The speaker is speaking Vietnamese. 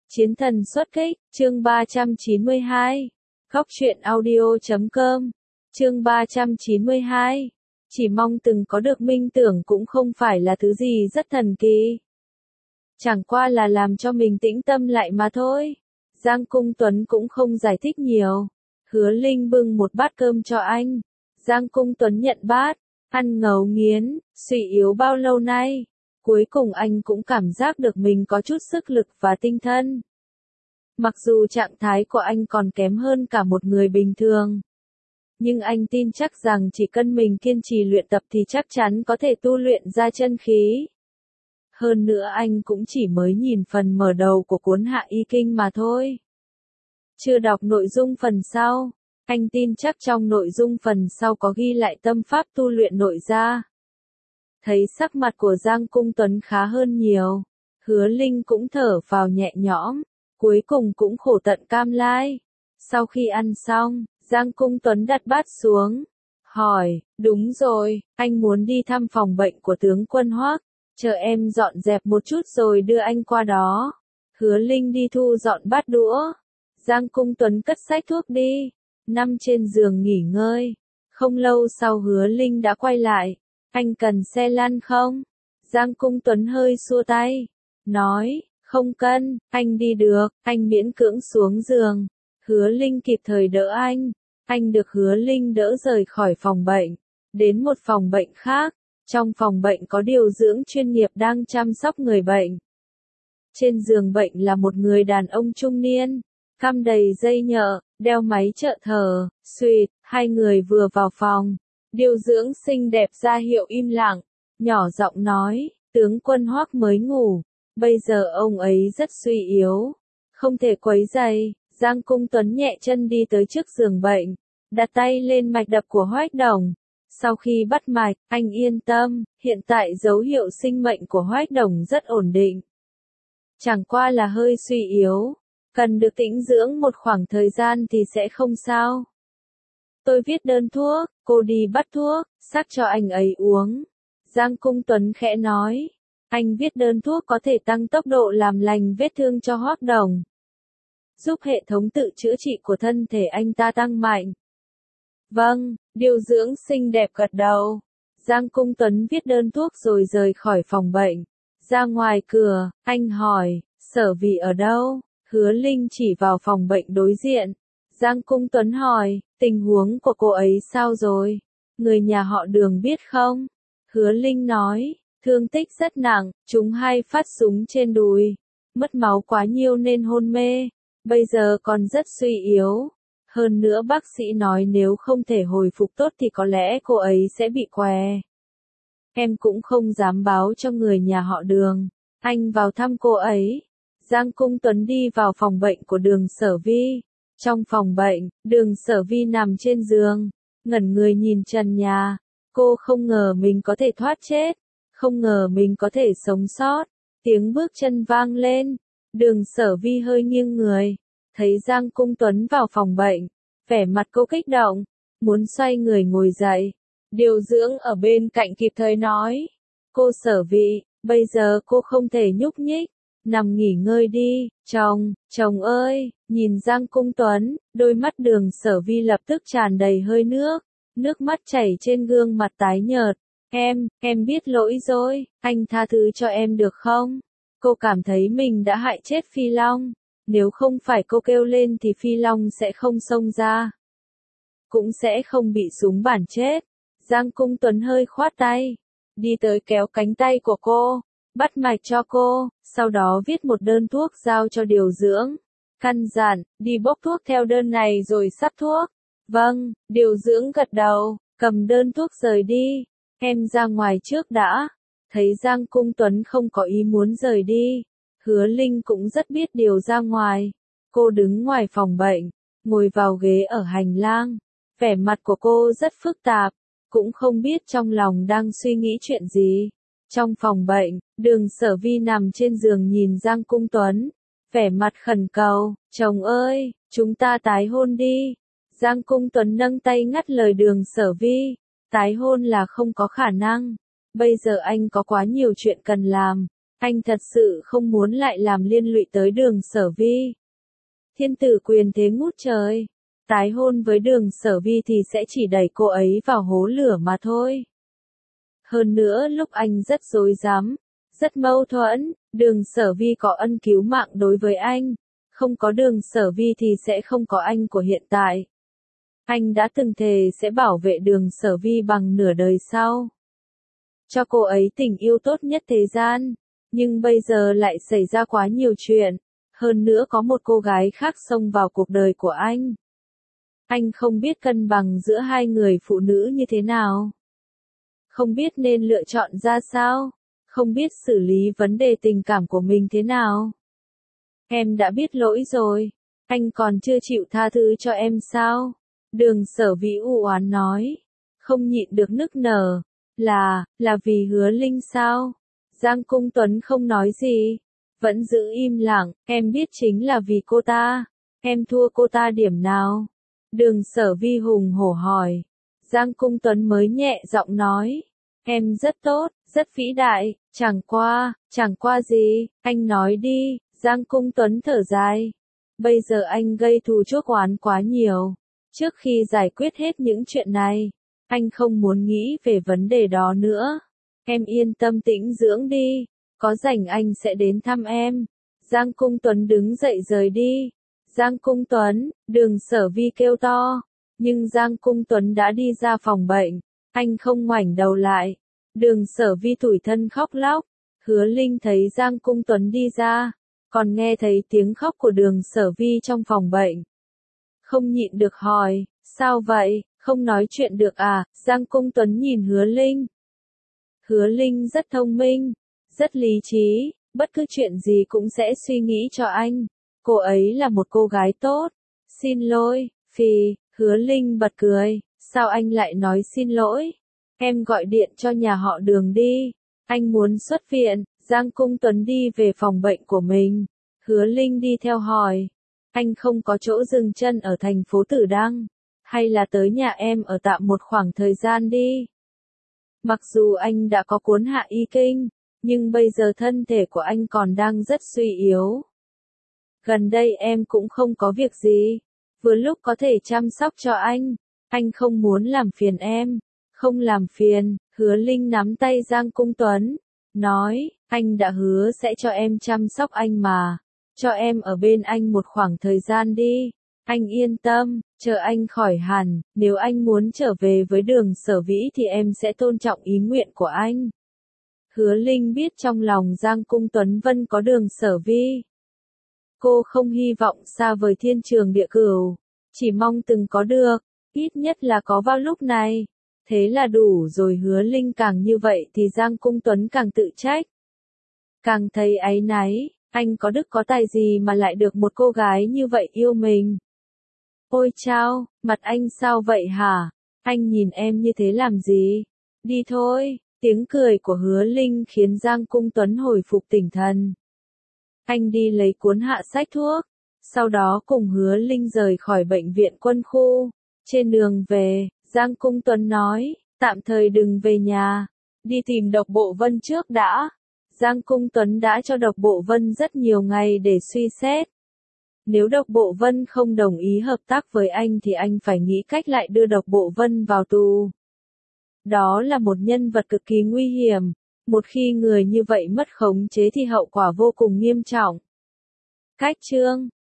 Chiến thần xuất kích, chương 392. Góc truyện audio.com, chương 392. Chỉ mong từng có được minh tưởng cũng không phải là thứ gì rất thần kỳ. Chẳng qua là làm cho mình tĩnh tâm lại mà thôi. Giang Cung Tuấn cũng không giải thích nhiều. Hứa Linh bưng một bát cơm cho anh. Giang Cung Tuấn nhận bát, ăn ngấu nghiến, suy yếu bao lâu nay. Cuối cùng anh cũng cảm giác được mình có chút sức lực và tinh thần. Mặc dù trạng thái của anh còn kém hơn cả một người bình thường. Nhưng anh tin chắc rằng chỉ cần mình kiên trì luyện tập thì chắc chắn có thể tu luyện ra chân khí. Hơn nữa anh cũng chỉ mới nhìn phần mở đầu của cuốn Hạ Y Kinh mà thôi. Chưa đọc nội dung phần sau. Anh tin chắc trong nội dung phần sau có ghi lại tâm pháp tu luyện nội gia. Thấy sắc mặt của Giang Cung Tuấn khá hơn nhiều. Hứa Linh cũng thở vào nhẹ nhõm. Cuối cùng cũng khổ tận cam lai. Sau khi ăn xong, Giang Cung Tuấn đặt bát xuống. Hỏi, đúng rồi, anh muốn đi thăm phòng bệnh của tướng quân Hoắc. Chờ em dọn dẹp một chút rồi đưa anh qua đó. Hứa Linh đi thu dọn bát đũa. Giang Cung Tuấn cất xách thuốc đi. Nằm trên giường nghỉ ngơi. Không lâu sau Hứa Linh đã quay lại. Anh cần xe lăn không? Giang Cung Tuấn hơi xua tay. Nói, không cần, anh đi được, anh miễn cưỡng xuống giường. Hứa Linh kịp thời đỡ anh. Anh được Hứa Linh đỡ rời khỏi phòng bệnh. Đến một phòng bệnh khác. Trong phòng bệnh có điều dưỡng chuyên nghiệp đang chăm sóc người bệnh. Trên giường bệnh là một người đàn ông trung niên. Căm đầy dây nhợ, đeo máy trợ thở, suýt, hai người vừa vào phòng. Điều dưỡng xinh đẹp ra hiệu im lặng, nhỏ giọng nói, tướng quân Hoắc mới ngủ, bây giờ ông ấy rất suy yếu, không thể quấy rầy. Giang Cung Tuấn nhẹ chân đi tới trước giường bệnh, đặt tay lên mạch đập của Hoắc Đồng. Sau khi bắt mạch, anh yên tâm, hiện tại dấu hiệu sinh mệnh của Hoắc Đồng rất ổn định. Chẳng qua là hơi suy yếu, cần được tĩnh dưỡng một khoảng thời gian thì sẽ không sao. Tôi viết đơn thuốc, cô đi bắt thuốc, sắc cho anh ấy uống. Giang Cung Tuấn khẽ nói, anh viết đơn thuốc có thể tăng tốc độ làm lành vết thương cho Hoắc Đồng. Giúp hệ thống tự chữa trị của thân thể anh ta tăng mạnh. Vâng, điều dưỡng xinh đẹp gật đầu. Giang Cung Tuấn viết đơn thuốc rồi rời khỏi phòng bệnh. Ra ngoài cửa, anh hỏi, Sở Vì ở đâu? Hứa Linh chỉ vào phòng bệnh đối diện. Giang Cung Tuấn hỏi, tình huống của cô ấy sao rồi? Người nhà họ Đường biết không? Hứa Linh nói, thương tích rất nặng, chúng 2 phát súng trên đùi. Mất máu quá nhiều nên hôn mê. Bây giờ còn rất suy yếu. Hơn nữa bác sĩ nói nếu không thể hồi phục tốt thì có lẽ cô ấy sẽ bị què. Em cũng không dám báo cho người nhà họ Đường. Anh vào thăm cô ấy. Giang Cung Tuấn đi vào phòng bệnh của Đường Sở Vi. Trong phòng bệnh, Đường Sở Vi nằm trên giường, ngẩn người nhìn trần nhà. Cô không ngờ mình có thể thoát chết, không ngờ mình có thể sống sót. Tiếng bước chân vang lên, Đường Sở Vi hơi nghiêng người, thấy Giang Cung Tuấn vào phòng bệnh, vẻ mặt cô kích động, muốn xoay người ngồi dậy. Điều dưỡng ở bên cạnh kịp thời nói, cô Sở Vi, bây giờ cô không thể nhúc nhích. Nằm nghỉ ngơi đi, chồng ơi, nhìn Giang Cung Tuấn, đôi mắt Đường Sở Vi lập tức tràn đầy hơi nước mắt chảy trên gương mặt tái nhợt. Em biết lỗi rồi, anh tha thứ cho em được không? Cô cảm thấy mình đã hại chết Phi Long, nếu không phải cô kêu lên thì Phi Long sẽ không xông ra. Cũng sẽ không bị súng bắn chết. Giang Cung Tuấn hơi khoát tay, đi tới kéo cánh tay của cô. Bắt mạch cho cô, sau đó viết một đơn thuốc giao cho điều dưỡng. Căn dặn, đi bốc thuốc theo đơn này rồi sắp thuốc. Vâng, điều dưỡng gật đầu, cầm đơn thuốc rời đi. Em ra ngoài trước đã. Thấy Giang Cung Tuấn không có ý muốn rời đi. Hứa Linh cũng rất biết điều ra ngoài. Cô đứng ngoài phòng bệnh, ngồi vào ghế ở hành lang. Vẻ mặt của cô rất phức tạp, cũng không biết trong lòng đang suy nghĩ chuyện gì. Trong phòng bệnh, Đường Sở Vi nằm trên giường nhìn Giang Cung Tuấn, vẻ mặt khẩn cầu, chồng ơi, chúng ta tái hôn đi. Giang Cung Tuấn nâng tay ngắt lời Đường Sở Vi, tái hôn là không có khả năng. Bây giờ anh có quá nhiều chuyện cần làm, Anh thật sự không muốn lại làm liên lụy tới Đường Sở Vi. Thiên tử quyền thế ngút trời. Tái hôn với Đường Sở Vi thì sẽ chỉ đẩy cô ấy vào hố lửa mà thôi. Hơn nữa lúc anh rất rối rắm, rất mâu thuẫn, Đường Sở Vi có ân cứu mạng đối với anh. Không có Đường Sở Vi thì sẽ không có anh của hiện tại. Anh đã từng thề sẽ bảo vệ Đường Sở Vi bằng nửa đời sau. Cho cô ấy tình yêu tốt nhất thế gian. Nhưng bây giờ lại xảy ra quá nhiều chuyện. Hơn nữa có một cô gái khác xông vào cuộc đời của anh. Anh không biết cân bằng giữa hai người phụ nữ như thế nào. Không biết nên lựa chọn ra sao. Không biết xử lý vấn đề tình cảm của mình thế nào. Em đã biết lỗi rồi. Anh còn chưa chịu tha thứ cho em sao? Đường Sở Vi u oán nói. Không nhịn được nức nở. Là vì Hứa Linh sao? Giang Cung Tuấn không nói gì. Vẫn giữ im lặng, em biết chính là vì cô ta. Em thua cô ta điểm nào? Đường Sở Vi hùng hổ hỏi. Giang Cung Tuấn mới nhẹ giọng nói. Em rất tốt, rất vĩ đại, chẳng qua gì, anh nói đi. Giang Cung Tuấn thở dài. Bây giờ anh gây thù chuốc oán quá nhiều. Trước khi giải quyết hết những chuyện này, anh không muốn nghĩ về vấn đề đó nữa. Em yên tâm tĩnh dưỡng đi, có rảnh anh sẽ đến thăm em. Giang Cung Tuấn đứng dậy rời đi. Giang Cung Tuấn, Đường Sở Vi kêu to. Nhưng Giang Cung Tuấn đã đi ra phòng bệnh. Anh không ngoảnh đầu lại. Đường Sở Vi tủi thân khóc lóc. Hứa Linh thấy Giang Cung Tuấn đi ra, còn nghe thấy tiếng khóc của Đường Sở Vi trong phòng bệnh. Không nhịn được hỏi, sao vậy, không nói chuyện được à? Giang Cung Tuấn nhìn Hứa Linh. Hứa Linh rất thông minh, rất lý trí, bất cứ chuyện gì cũng sẽ suy nghĩ cho anh. Cô ấy là một cô gái tốt. Xin lỗi, Phi. Hứa Linh bật cười. Sao anh lại nói xin lỗi? Em gọi điện cho nhà họ Đường đi. Anh muốn xuất viện. Giang Cung Tuấn đi về phòng bệnh của mình. Hứa Linh đi theo hỏi. Anh không có chỗ dừng chân ở thành phố Tử Đăng. Hay là tới nhà em ở tạm một khoảng thời gian đi. Mặc dù anh đã có cuốn Hạ Y Kinh, nhưng bây giờ thân thể của anh còn đang rất suy yếu. Gần đây em cũng không có việc gì. Vừa lúc có thể chăm sóc cho anh không muốn làm phiền em. Không làm phiền. Hứa Linh nắm tay Giang Cung Tuấn. Nói, anh đã hứa sẽ cho em chăm sóc anh mà. Cho em ở bên anh một khoảng thời gian đi. Anh yên tâm, chờ anh khỏi hẳn, nếu anh muốn trở về với Đường Sở Vĩ thì em sẽ tôn trọng ý nguyện của anh. Hứa Linh biết trong lòng Giang Cung Tuấn Vân có Đường Sở Vi. Cô không hy vọng xa vời thiên trường địa cửu, chỉ mong từng có được, ít nhất là có vào lúc này. Thế là đủ rồi. Hứa Linh càng như vậy thì Giang Cung Tuấn càng tự trách. Càng thấy áy náy, anh có đức có tài gì mà lại được một cô gái như vậy yêu mình. Ôi chao, mặt anh sao vậy hả? Anh nhìn em như thế làm gì? Đi thôi. Tiếng cười của Hứa Linh khiến Giang Cung Tuấn hồi phục tinh thần. Anh đi lấy cuốn hạ sách thuốc, sau đó cùng Hứa Linh rời khỏi bệnh viện quân khu. Trên đường về, Giang Cung Tuấn nói, tạm thời đừng về nhà, đi tìm Độc Bộ Vân trước đã. Giang Cung Tuấn đã cho Độc Bộ Vân rất nhiều ngày để suy xét. Nếu Độc Bộ Vân không đồng ý hợp tác với anh thì anh phải nghĩ cách lại đưa Độc Bộ Vân vào tù. Đó là một nhân vật cực kỳ nguy hiểm. Một khi người như vậy mất khống chế thì hậu quả vô cùng nghiêm trọng. Cách chương